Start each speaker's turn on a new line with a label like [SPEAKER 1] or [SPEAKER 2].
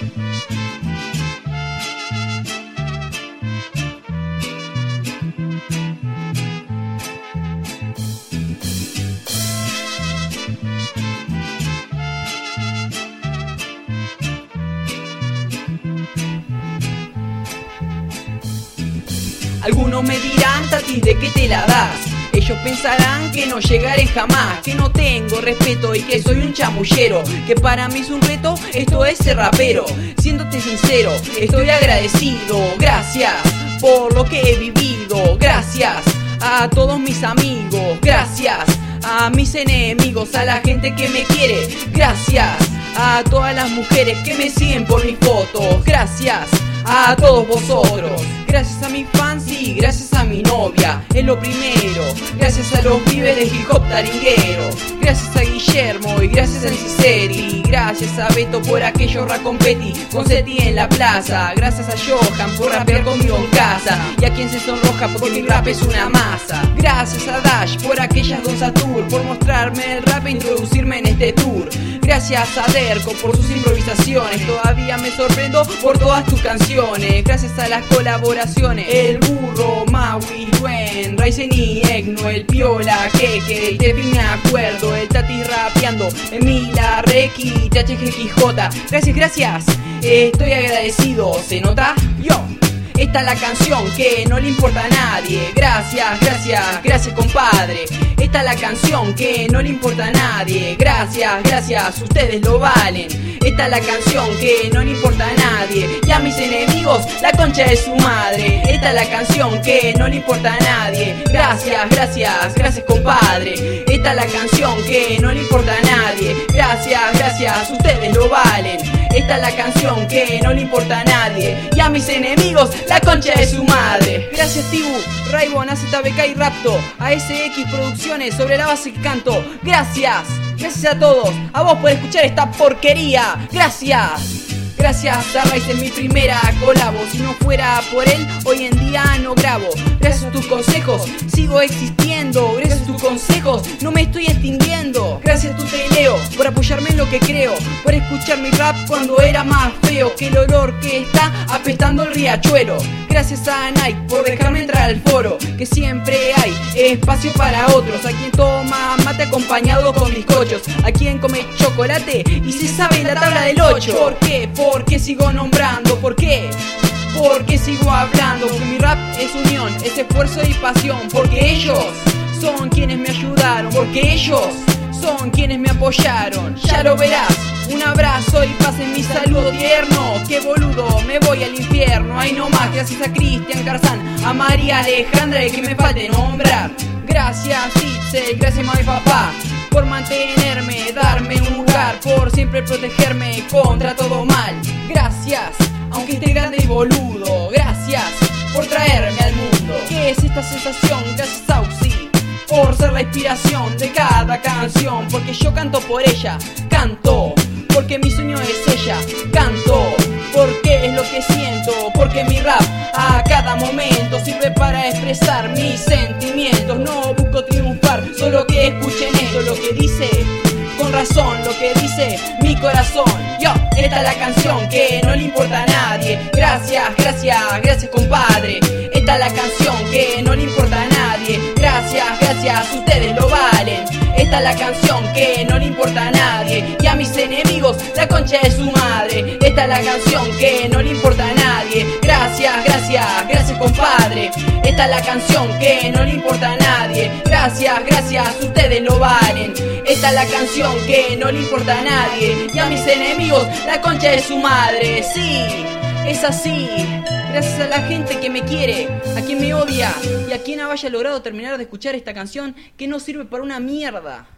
[SPEAKER 1] Algunos me dirán, Tati, ¿de qué te la das? Ellos pensarán que no llegaré jamás, que no tengo respeto y que soy un chamullero, que para mí es un reto, esto es ser rapero. Siéndote sincero, estoy agradecido, gracias por lo que he vivido, gracias a todos mis amigos, gracias a mis enemigos, a la gente que me quiere, gracias a todas las mujeres que me siguen por mis fotos, gracias a todos vosotros, gracias a mis fans y gracias a mi novia, es lo primero, gracias a los pibes de hip hop taringuero, gracias a Guillermo y gracias a Ciceri, gracias a Beto por aquellos rap competi con Seti en la plaza, gracias a Johan por rapear conmigo en casa y a quien se sonroja porque mi rap es una masa, gracias a Dash por aquellas Don Satur, por mostrarme el rap e introducirme en este tour, gracias a Derko por sus improvisaciones, todavía me sorprendo por todas tus canciones. Gracias a las colaboraciones, el Burro, Maui, Luen, Ryzen y Egno, el Piola, Keke, el Tepi me acuerdo, el Tati rapeando, Emila, Reki, THGXJ. Gracias, estoy agradecido, ¿se nota? Yo. Esta es la canción que no le importa a nadie. Gracias compadre. Esta es la canción que no le importa a nadie. Gracias, ustedes lo valen. Esta es la canción que no le importa a nadie. Y a mis enemigos, la concha de su madre. Esta es la canción que no le importa a nadie. Gracias compadre. Esta es la canción que no le importa a nadie. Gracias, ustedes lo valen. Esta es la canción que no le importa a nadie. Y a mis enemigos, la concha de su madre. Gracias Tibu, Raibon, AZBK y Rapto, a SX Producciones, sobre la base que canto. Gracias a todos, a vos por escuchar esta porquería. Gracias a Ryzen, mi primera colabo. Si no fuera por él, hoy en día no grabo. Gracias a tus consejos, sigo existiendo. Gracias a tus consejos, no me estoy extinguiendo. Gracias a tu Leo por apoyarme en lo que creo, por escuchar mi rap cuando era más feo que el olor que está apestando el riachuelo. Gracias a Nike por dejarme entrar al foro, que siempre hay espacio para otros. A quien toma mate acompañado con bizcochos, a quien come chocolate y se sabe la tabla del 8. ¿Por qué? Porque sigo nombrando. ¿Por qué? Porque sigo hablando. Porque mi rap es unión, es esfuerzo y pasión. Porque ellos son quienes me ayudaron. Porque ellos son quienes me apoyaron. Ya lo verás. Un abrazo y pasen mi saludo tierno. Qué boludo, me voy al infierno. Ahí nomás, gracias a Cristian Garzán, a María Alejandra y que me falte nombrar. Gracias Itzel, gracias mami y papá por mantenerme, darme un lugar, por siempre protegerme contra todo mal. Gracias, aunque esté grande y boludo. Gracias por traerme al mundo. ¿Qué es esta sensación? Gracias Auxi por ser la inspiración de cada canción. Porque yo canto por ella, canto porque mi sueño es ella, canto porque es lo que siento. Porque mi rap a cada momento sirve para expresar mis sentimientos. No busco triunfar, solo que escuchen esto, lo que dice con razón, lo que dice mi corazón. Yo, esta es la canción que no le importa a nadie. Gracias compadre. Esta es la canción que no le importa a nadie. Gracias, ustedes lo valen. Esta es la canción que no le importa a nadie. Y a mis enemigos, la concha de su madre. Esta es la canción que no le importa a nadie. Gracias compadre. Esta es la canción que no le importa a nadie. Gracias, ustedes lo valen. Esta es la canción que no le importa a nadie. Y a mis enemigos, la concha de su madre. Sí, es así. Gracias a la gente que me quiere, a quien me odia y a quien haya logrado terminar de escuchar esta canción que no sirve para una mierda.